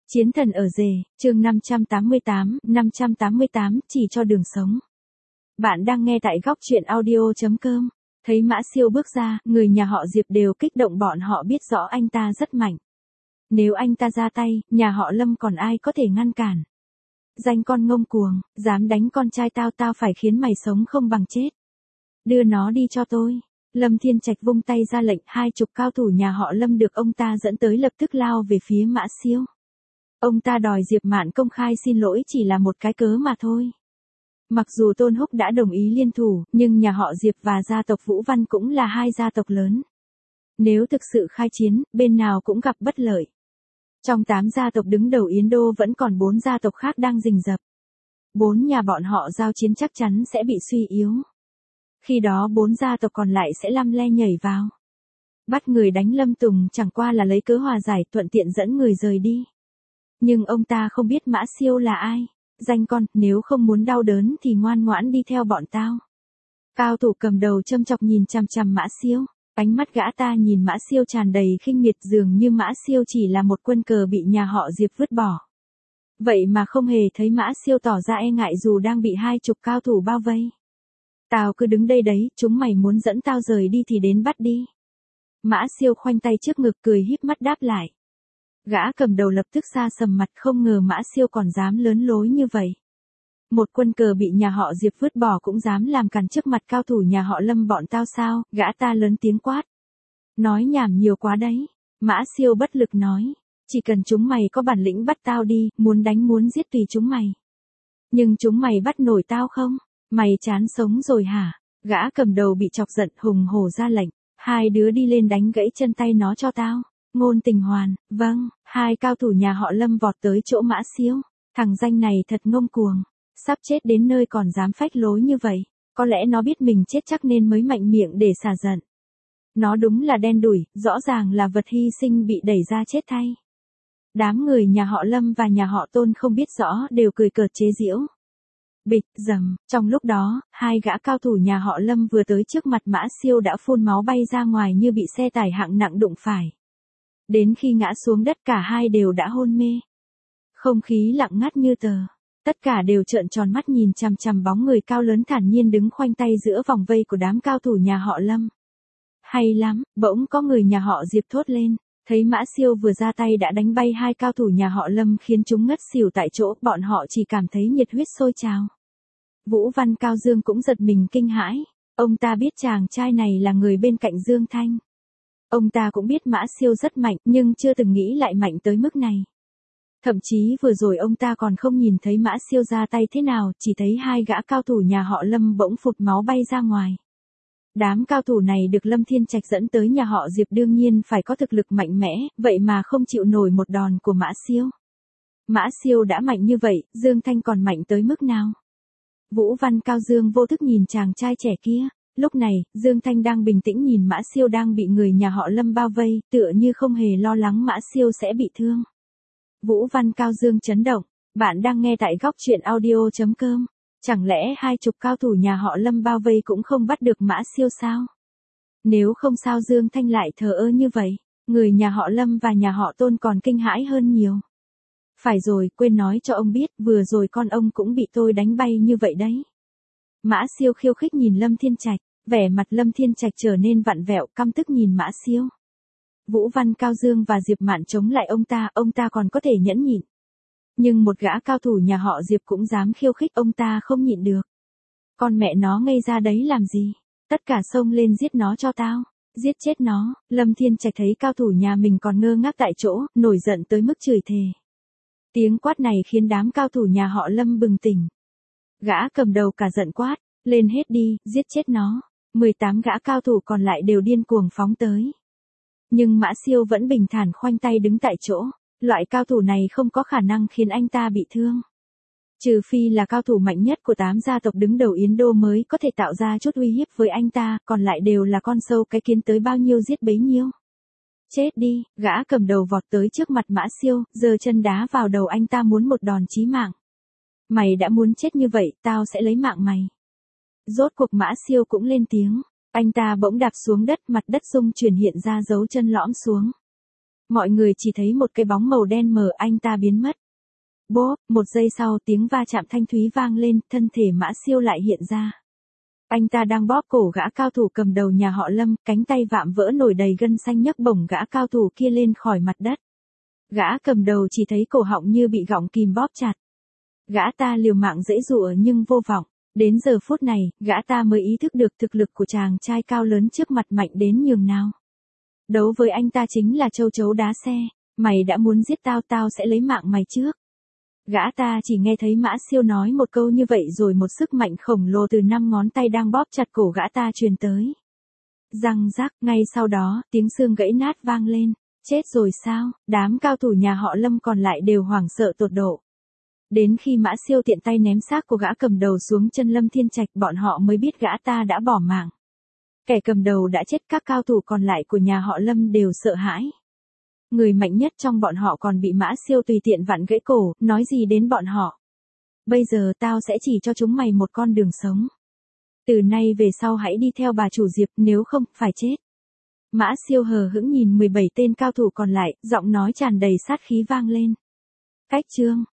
Chiến thần ở rể, chương 588, chỉ cho đường sống. Bạn đang nghe tại góc truyện audio.com. Thấy Mã Siêu bước ra, người nhà họ Diệp đều kích động, bọn họ biết rõ anh ta rất mạnh. Nếu anh ta ra tay, nhà họ Lâm còn ai có thể ngăn cản. Danh con ngông cuồng, dám đánh con trai tao, tao phải khiến mày sống không bằng chết. Đưa nó đi cho tôi. Lâm Thiên Trạch vung tay ra lệnh, 20 cao thủ nhà họ Lâm được ông ta dẫn tới lập tức lao về phía Mã Siêu. Ông ta đòi Diệp Mạn công khai xin lỗi chỉ là một cái cớ mà thôi. Mặc dù Tôn Húc đã đồng ý liên thủ, nhưng nhà họ Diệp và gia tộc Vũ Văn cũng là hai gia tộc lớn. Nếu thực sự khai chiến, bên nào cũng gặp bất lợi. Trong 8 gia tộc đứng đầu Yến Đô vẫn còn 4 gia tộc khác đang rình rập. 4 nhà bọn họ giao chiến chắc chắn sẽ bị suy yếu. Khi đó 4 gia tộc còn lại sẽ lăm le nhảy vào. Bắt người đánh Lâm Tùng chẳng qua là lấy cớ hòa giải, thuận tiện dẫn người rời đi. Nhưng ông ta không biết Mã Siêu là ai. Danh con, nếu không muốn đau đớn thì ngoan ngoãn đi theo bọn tao. Cao thủ cầm đầu châm chọc nhìn chằm chằm Mã Siêu. Ánh mắt gã ta nhìn Mã Siêu tràn đầy khinh miệt, dường như Mã Siêu chỉ là một quân cờ bị nhà họ Diệp vứt bỏ. Vậy mà không hề thấy Mã Siêu tỏ ra e ngại dù đang bị 20 cao thủ bao vây. Tao cứ đứng đây đấy, chúng mày muốn dẫn tao rời đi thì đến bắt đi. Mã Siêu khoanh tay trước ngực cười híp mắt đáp lại. Gã cầm đầu lập tức xa sầm mặt, không ngờ Mã Siêu còn dám lớn lối như vậy. Một quân cờ bị nhà họ Diệp vứt bỏ cũng dám làm cản trước mặt cao thủ nhà họ Lâm bọn tao sao? Gã ta lớn tiếng quát. Nói nhảm nhiều quá đấy. Mã Siêu bất lực nói. Chỉ cần chúng mày có bản lĩnh bắt tao đi, muốn đánh muốn giết tùy chúng mày. Nhưng chúng mày bắt nổi tao không? Mày chán sống rồi hả? Gã cầm đầu bị chọc giận hùng hổ ra lệnh. 2 đứa đi lên đánh gãy chân tay nó cho tao. Ngôn Tình Hoàn, vâng. 2 cao thủ nhà họ Lâm vọt tới chỗ Mã Siêu. Thằng danh này thật ngông cuồng. Sắp chết đến nơi còn dám phách lối như vậy. Có lẽ nó biết mình chết chắc nên mới mạnh miệng để xả giận. Nó đúng là đen đủi, rõ ràng là vật hy sinh bị đẩy ra chết thay. Đám người nhà họ Lâm và nhà họ Tôn không biết rõ đều cười cợt chế giễu. Bịch, rầm, trong lúc đó, 2 gã cao thủ nhà họ Lâm vừa tới trước mặt Mã Siêu đã phun máu bay ra ngoài như bị xe tải hạng nặng đụng phải. Đến khi ngã xuống đất cả hai đều đã hôn mê. Không khí lặng ngắt như tờ. Tất cả đều trợn tròn mắt nhìn chằm chằm bóng người cao lớn thản nhiên đứng khoanh tay giữa vòng vây của đám cao thủ nhà họ Lâm. Hay lắm, bỗng có người nhà họ Diệp thốt lên. Thấy Mã Siêu vừa ra tay đã đánh bay 2 cao thủ nhà họ Lâm khiến chúng ngất xỉu tại chỗ, bọn họ chỉ cảm thấy nhiệt huyết sôi trào. Vũ Văn Cao Dương cũng giật mình kinh hãi. Ông ta biết chàng trai này là người bên cạnh Dương Thanh. Ông ta cũng biết Mã Siêu rất mạnh nhưng chưa từng nghĩ lại mạnh tới mức này. Thậm chí vừa rồi ông ta còn không nhìn thấy Mã Siêu ra tay thế nào, chỉ thấy 2 gã cao thủ nhà họ Lâm bỗng phụt máu bay ra ngoài. Đám cao thủ này được Lâm Thiên Trạch dẫn tới nhà họ Diệp đương nhiên phải có thực lực mạnh mẽ, vậy mà không chịu nổi một đòn của Mã Siêu. Mã Siêu đã mạnh như vậy, Dương Thanh còn mạnh tới mức nào? Vũ Văn Cao Dương vô thức nhìn chàng trai trẻ kia. Lúc này, Dương Thanh đang bình tĩnh nhìn Mã Siêu đang bị người nhà họ Lâm bao vây, tựa như không hề lo lắng Mã Siêu sẽ bị thương. Vũ Văn Cao Dương chấn động. Bạn đang nghe tại góc truyện audio.com. Chẳng lẽ 20 cao thủ nhà họ Lâm bao vây cũng không bắt được Mã Siêu sao? Nếu không sao Dương Thanh lại thờ ơ như vậy, người nhà họ Lâm và nhà họ Tôn còn kinh hãi hơn nhiều. Phải rồi, quên nói cho ông biết, vừa rồi con ông cũng bị tôi đánh bay như vậy đấy. Mã Siêu khiêu khích nhìn Lâm Thiên Trạch, vẻ mặt Lâm Thiên Trạch trở nên vặn vẹo, căm tức nhìn Mã Siêu. Vũ Văn Cao Dương và Diệp Mạn chống lại ông ta còn có thể nhẫn nhịn. Nhưng một gã cao thủ nhà họ Diệp cũng dám khiêu khích, ông ta không nhịn được. Con mẹ nó ngây ra đấy làm gì? Tất cả xông lên giết nó cho tao. Giết chết nó. Lâm Thiên Trạch thấy cao thủ nhà mình còn ngơ ngác tại chỗ, nổi giận tới mức chửi thề. Tiếng quát này khiến đám cao thủ nhà họ Lâm bừng tỉnh. Gã cầm đầu cả giận quát, lên hết đi, giết chết nó. 18 gã cao thủ còn lại đều điên cuồng phóng tới. Nhưng Mã Siêu vẫn bình thản khoanh tay đứng tại chỗ. Loại cao thủ này không có khả năng khiến anh ta bị thương. Trừ phi là cao thủ mạnh nhất của 8 gia tộc đứng đầu Yến Đô mới có thể tạo ra chút uy hiếp với anh ta, còn lại đều là con sâu cái kiến, tới bao nhiêu giết bấy nhiêu. Chết đi, gã cầm đầu vọt tới trước mặt Mã Siêu, giơ chân đá vào đầu anh ta muốn một đòn chí mạng. Mày đã muốn chết như vậy, tao sẽ lấy mạng mày. Rốt cuộc Mã Siêu cũng lên tiếng. Anh ta bỗng đạp xuống đất, mặt đất rung chuyển hiện ra dấu chân lõm xuống. Mọi người chỉ thấy một cái bóng màu đen mờ anh ta biến mất. Bốp, một giây sau tiếng va chạm thanh thúy vang lên, thân thể Mã Siêu lại hiện ra. Anh ta đang bóp cổ gã cao thủ cầm đầu nhà họ Lâm, cánh tay vạm vỡ nổi đầy gân xanh nhấc bổng gã cao thủ kia lên khỏi mặt đất. Gã cầm đầu chỉ thấy cổ họng như bị gọng kìm bóp chặt. Gã ta liều mạng giãy giụa nhưng vô vọng. Đến giờ phút này, gã ta mới ý thức được thực lực của chàng trai cao lớn trước mặt mạnh đến nhường nào. Đấu với anh ta chính là châu chấu đá xe. Mày đã muốn giết tao, tao sẽ lấy mạng mày trước. Gã ta chỉ nghe thấy Mã Siêu nói một câu như vậy rồi một sức mạnh khổng lồ từ 5 ngón tay đang bóp chặt cổ gã ta truyền tới. Răng rắc, ngay sau đó, tiếng xương gãy nát vang lên. Chết rồi sao? Đám cao thủ nhà họ Lâm còn lại đều hoảng sợ tột độ. Đến khi Mã Siêu tiện tay ném xác của gã cầm đầu xuống chân Lâm Thiên Trạch, bọn họ mới biết gã ta đã bỏ mạng. Kẻ cầm đầu đã chết, các cao thủ còn lại của nhà họ Lâm đều sợ hãi. Người mạnh nhất trong bọn họ còn bị Mã Siêu tùy tiện vặn gãy cổ, nói gì đến bọn họ. Bây giờ tao sẽ chỉ cho chúng mày một con đường sống. Từ nay về sau hãy đi theo bà chủ Diệp, nếu không, phải chết. Mã Siêu hờ hững nhìn 17 tên cao thủ còn lại, giọng nói tràn đầy sát khí vang lên. Cách chương